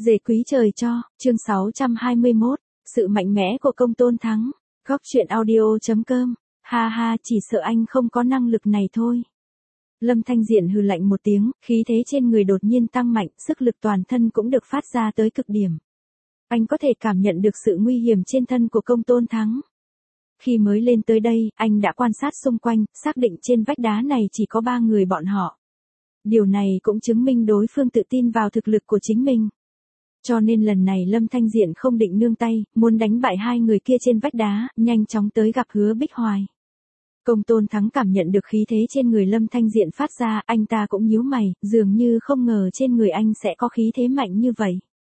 Dề quý trời cho, chương 621, sự mạnh mẽ của Công Tôn Thắng. Góc truyện audio.com, ha ha, chỉ sợ anh không có năng lực này thôi. Lâm Thanh Diện hừ lạnh một tiếng, khí thế trên người đột nhiên tăng mạnh, sức lực toàn thân cũng được phát ra tới cực điểm. Anh có thể cảm nhận được sự nguy hiểm trên thân của Công Tôn Thắng. Khi mới lên tới đây, anh đã quan sát xung quanh, xác định trên vách đá này chỉ có 3 người bọn họ. Điều này cũng chứng minh đối phương tự tin vào thực lực của chính mình. Cho nên lần này Lâm Thanh Diện không định nương tay, muốn đánh bại 2 người kia trên vách đá, nhanh chóng tới gặp Hứa Bích Hoài. Công Tôn Thắng cảm nhận được khí thế trên người Lâm Thanh Diện phát ra, anh ta cũng nhíu mày, dường như không ngờ trên người anh sẽ có khí thế mạnh như vậy.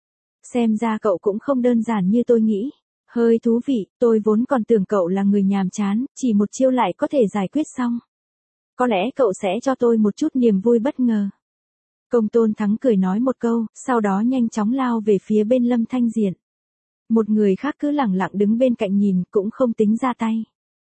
Xem ra cậu cũng không đơn giản như tôi nghĩ. Hơi thú vị, tôi vốn còn tưởng cậu là người nhàm chán, chỉ một chiêu lại có thể giải quyết xong. Có lẽ cậu sẽ cho tôi một chút niềm vui bất ngờ. Công Tôn Thắng cười nói một câu, sau đó nhanh chóng lao về phía bên Lâm Thanh Diện. Một người khác cứ lẳng lặng đứng bên cạnh nhìn, cũng không tính ra tay.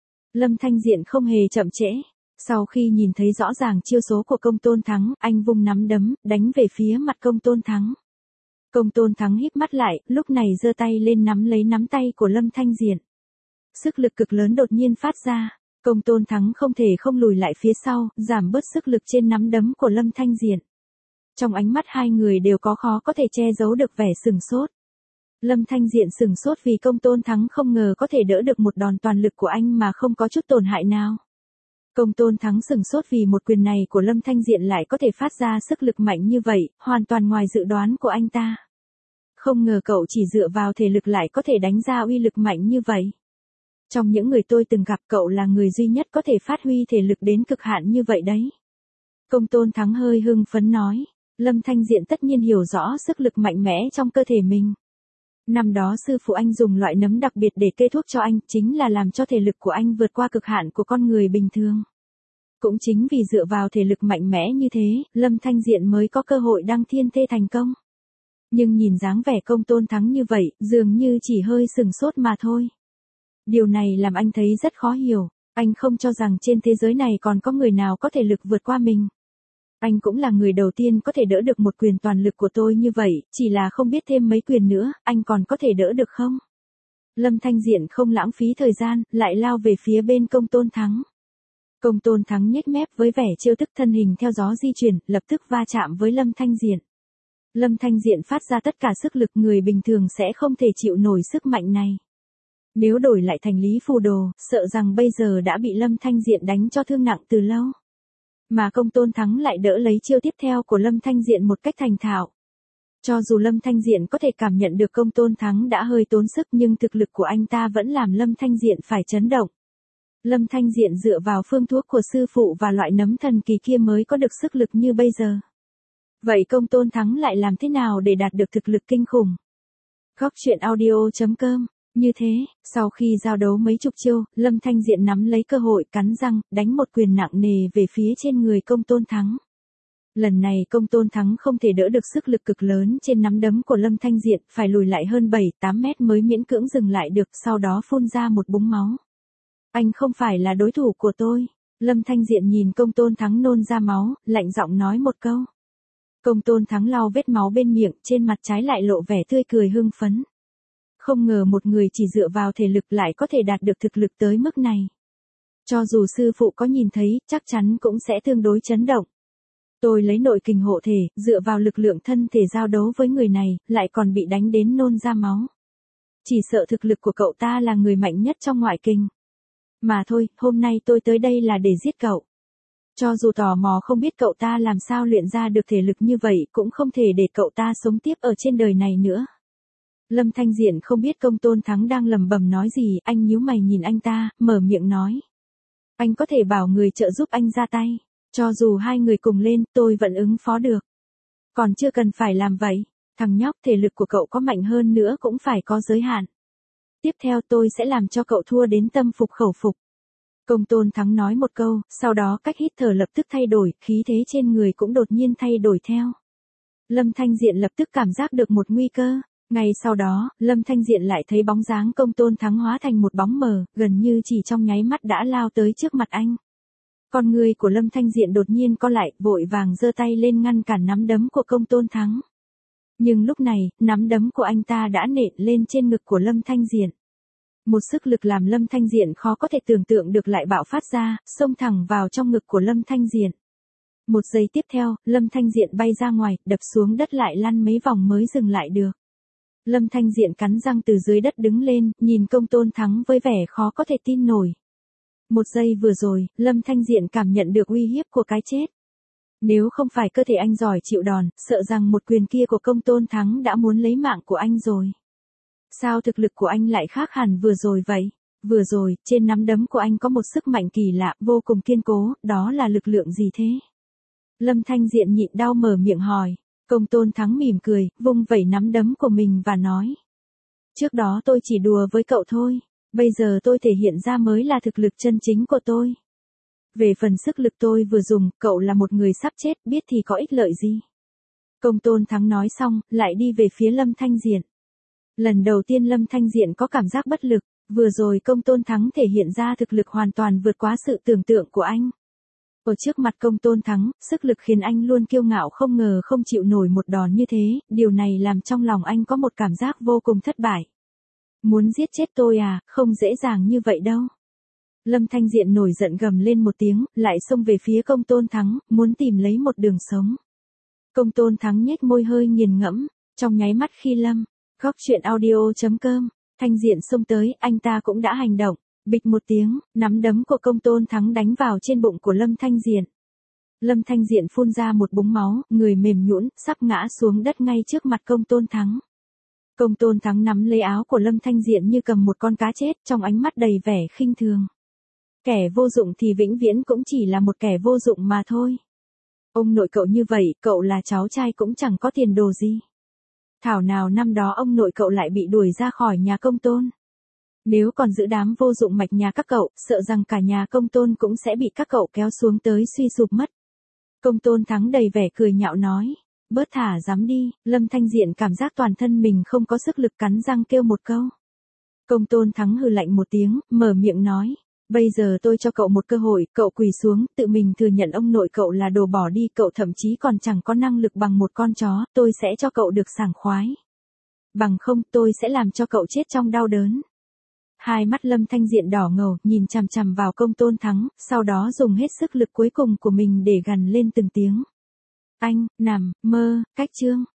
Lâm Thanh Diện không hề chậm trễ. Sau khi nhìn thấy rõ ràng chiêu số của Công Tôn Thắng, anh vung nắm đấm, đánh về phía mặt Công Tôn Thắng. Công Tôn Thắng híp mắt lại, lúc này giơ tay lên nắm lấy nắm tay của Lâm Thanh Diện. Sức lực cực lớn đột nhiên phát ra. Công Tôn Thắng không thể không lùi lại phía sau, giảm bớt sức lực trên nắm đấm của Lâm Thanh Diện. Trong ánh mắt hai người đều có khó có thể che giấu được vẻ sửng sốt. Lâm Thanh Diện sửng sốt vì Công Tôn Thắng không ngờ có thể đỡ được một đòn toàn lực của anh mà không có chút tổn hại nào. Công Tôn Thắng sửng sốt vì một quyền này của Lâm Thanh Diện lại có thể phát ra sức lực mạnh như vậy, hoàn toàn ngoài dự đoán của anh ta. Không ngờ cậu chỉ dựa vào thể lực lại có thể đánh ra uy lực mạnh như vậy. Trong những người tôi từng gặp cậu là người duy nhất có thể phát huy thể lực đến cực hạn như vậy đấy. Công Tôn Thắng hơi hưng phấn nói. Lâm Thanh Diện tất nhiên hiểu rõ sức lực mạnh mẽ trong cơ thể mình. Năm đó sư phụ anh dùng loại nấm đặc biệt để kê thuốc cho anh, chính là làm cho thể lực của anh vượt qua cực hạn của con người bình thường. Cũng chính vì dựa vào thể lực mạnh mẽ như thế, Lâm Thanh Diện mới có cơ hội đăng thiên thê thành công. Nhưng nhìn dáng vẻ Công Tôn Thắng như vậy, dường như chỉ hơi sừng sốt mà thôi. Điều này làm anh thấy rất khó hiểu, anh không cho rằng trên thế giới này còn có người nào có thể lực vượt qua mình. Anh cũng là người đầu tiên có thể đỡ được một quyền toàn lực của tôi như vậy, chỉ là không biết thêm mấy quyền nữa, anh còn có thể đỡ được không? Lâm Thanh Diện không lãng phí thời gian, lại lao về phía bên Công Tôn Thắng. Công Tôn Thắng nhếch mép với vẻ trêu tức, thân hình theo gió di chuyển, lập tức va chạm với Lâm Thanh Diện. Lâm Thanh Diện phát ra tất cả sức lực, người bình thường sẽ không thể chịu nổi sức mạnh này. Nếu đổi lại thành Lý Phù Đồ, sợ rằng bây giờ đã bị Lâm Thanh Diện đánh cho thương nặng từ lâu. Mà Công Tôn Thắng lại đỡ lấy chiêu tiếp theo của Lâm Thanh Diện một cách thành thạo. Cho dù Lâm Thanh Diện có thể cảm nhận được Công Tôn Thắng đã hơi tốn sức, nhưng thực lực của anh ta vẫn làm Lâm Thanh Diện phải chấn động. Lâm Thanh Diện dựa vào phương thuốc của sư phụ và loại nấm thần kỳ kia mới có được sức lực như bây giờ. Vậy Công Tôn Thắng lại làm thế nào để đạt được thực lực kinh khủng? Góc truyện audio.com. Như thế, sau khi giao đấu mấy chục chiêu, Lâm Thanh Diện nắm lấy cơ hội cắn răng, đánh một quyền nặng nề về phía trên người Công Tôn Thắng. Lần này Công Tôn Thắng không thể đỡ được sức lực cực lớn trên nắm đấm của Lâm Thanh Diện, phải lùi lại hơn 7-8 mét mới miễn cưỡng dừng lại được, sau đó phun ra một búng máu. Anh không phải là đối thủ của tôi. Lâm Thanh Diện nhìn Công Tôn Thắng nôn ra máu, lạnh giọng nói một câu. Công Tôn Thắng lau vết máu bên miệng, trên mặt trái lại lộ vẻ tươi cười hưng phấn. Không ngờ một người chỉ dựa vào thể lực lại có thể đạt được thực lực tới mức này. Cho dù sư phụ có nhìn thấy, chắc chắn cũng sẽ tương đối chấn động. Tôi lấy nội kình hộ thể, dựa vào lực lượng thân thể giao đấu với người này, lại còn bị đánh đến nôn ra máu. Chỉ sợ thực lực của cậu ta là người mạnh nhất trong ngoại kình. Mà thôi, hôm nay tôi tới đây là để giết cậu. Cho dù tò mò không biết cậu ta làm sao luyện ra được thể lực như vậy, cũng không thể để cậu ta sống tiếp ở trên đời này nữa. Lâm Thanh Diện không biết Công Tôn Thắng đang lẩm bẩm nói gì, anh nhíu mày nhìn anh ta, mở miệng nói. Anh có thể bảo người trợ giúp anh ra tay, cho dù 2 người cùng lên, tôi vẫn ứng phó được. Còn chưa cần phải làm vậy, thằng nhóc, thể lực của cậu có mạnh hơn nữa cũng phải có giới hạn. Tiếp theo tôi sẽ làm cho cậu thua đến tâm phục khẩu phục. Công Tôn Thắng nói một câu, sau đó cách hít thở lập tức thay đổi, khí thế trên người cũng đột nhiên thay đổi theo. Lâm Thanh Diện lập tức cảm giác được một nguy cơ. Ngay sau đó, Lâm Thanh Diện lại thấy bóng dáng Công Tôn Thắng hóa thành một bóng mờ, gần như chỉ trong nháy mắt đã lao tới trước mặt anh. Con người của Lâm Thanh Diện đột nhiên co lại, vội vàng giơ tay lên ngăn cản nắm đấm của Công Tôn Thắng. Nhưng lúc này, nắm đấm của anh ta đã nện lên trên ngực của Lâm Thanh Diện. Một sức lực làm Lâm Thanh Diện khó có thể tưởng tượng được lại bạo phát ra, xông thẳng vào trong ngực của Lâm Thanh Diện. Một giây tiếp theo, Lâm Thanh Diện bay ra ngoài, đập xuống đất lại lăn mấy vòng mới dừng lại được. Lâm Thanh Diện cắn răng từ dưới đất đứng lên, nhìn Công Tôn Thắng với vẻ khó có thể tin nổi. Một giây vừa rồi, Lâm Thanh Diện cảm nhận được uy hiếp của cái chết. Nếu không phải cơ thể anh giỏi chịu đòn, sợ rằng một quyền kia của Công Tôn Thắng đã muốn lấy mạng của anh rồi. Sao thực lực của anh lại khác hẳn vừa rồi vậy? Vừa rồi, trên nắm đấm của anh có một sức mạnh kỳ lạ, vô cùng kiên cố, đó là lực lượng gì thế? Lâm Thanh Diện nhịn đau mở miệng hỏi. Công Tôn Thắng mỉm cười, vung vẩy nắm đấm của mình và nói. Trước đó tôi chỉ đùa với cậu thôi, bây giờ tôi thể hiện ra mới là thực lực chân chính của tôi. Về phần sức lực tôi vừa dùng, cậu là một người sắp chết, biết thì có ích lợi gì? Công Tôn Thắng nói xong, lại đi về phía Lâm Thanh Diện. Lần đầu tiên Lâm Thanh Diện có cảm giác bất lực, vừa rồi Công Tôn Thắng thể hiện ra thực lực hoàn toàn vượt quá sự tưởng tượng của anh. Ở trước mặt Công Tôn Thắng, sức lực khiến anh luôn kiêu ngạo không ngờ không chịu nổi một đòn như thế, điều này làm trong lòng anh có một cảm giác vô cùng thất bại. Muốn giết chết tôi à, không dễ dàng như vậy đâu. Lâm Thanh Diện nổi giận gầm lên một tiếng, lại xông về phía Công Tôn Thắng, muốn tìm lấy một đường sống. Công Tôn Thắng nhếch môi hơi nghiền ngẫm, trong nháy mắt khi Góc truyện audio.com, Thanh Diện xông tới, anh ta cũng đã hành động. Bịch một tiếng, nắm đấm của Công Tôn Thắng đánh vào trên bụng của Lâm Thanh Diện. Lâm Thanh Diện phun ra một búng máu, người mềm nhũn, sắp ngã xuống đất ngay trước mặt Công Tôn Thắng. Công Tôn Thắng nắm lấy áo của Lâm Thanh Diện như cầm một con cá chết, trong ánh mắt đầy vẻ khinh thường. Kẻ vô dụng thì vĩnh viễn cũng chỉ là một kẻ vô dụng mà thôi. Ông nội cậu như vậy, cậu là cháu trai cũng chẳng có tiền đồ gì. Thảo nào năm đó ông nội cậu lại bị đuổi ra khỏi nhà Công Tôn. Nếu còn giữ đám vô dụng mạch nhà các cậu, sợ rằng cả nhà Công Tôn cũng sẽ bị các cậu kéo xuống tới suy sụp mất. Công Tôn Thắng đầy vẻ cười nhạo nói. Bớt thả dám đi, Lâm Thanh Diện cảm giác toàn thân mình không có sức lực cắn răng kêu một câu. Công Tôn Thắng hừ lạnh một tiếng, mở miệng nói. Bây giờ tôi cho cậu một cơ hội, cậu quỳ xuống, tự mình thừa nhận ông nội cậu là đồ bỏ đi, cậu thậm chí còn chẳng có năng lực bằng một con chó, tôi sẽ cho cậu được sảng khoái. Bằng không, tôi sẽ làm cho cậu chết trong đau đớn. Hai mắt Lâm Thanh Diện đỏ ngầu, nhìn chằm chằm vào Công Tôn Thắng, sau đó dùng hết sức lực cuối cùng của mình để gằn lên từng tiếng. Anh, nằm, mơ, cách chương.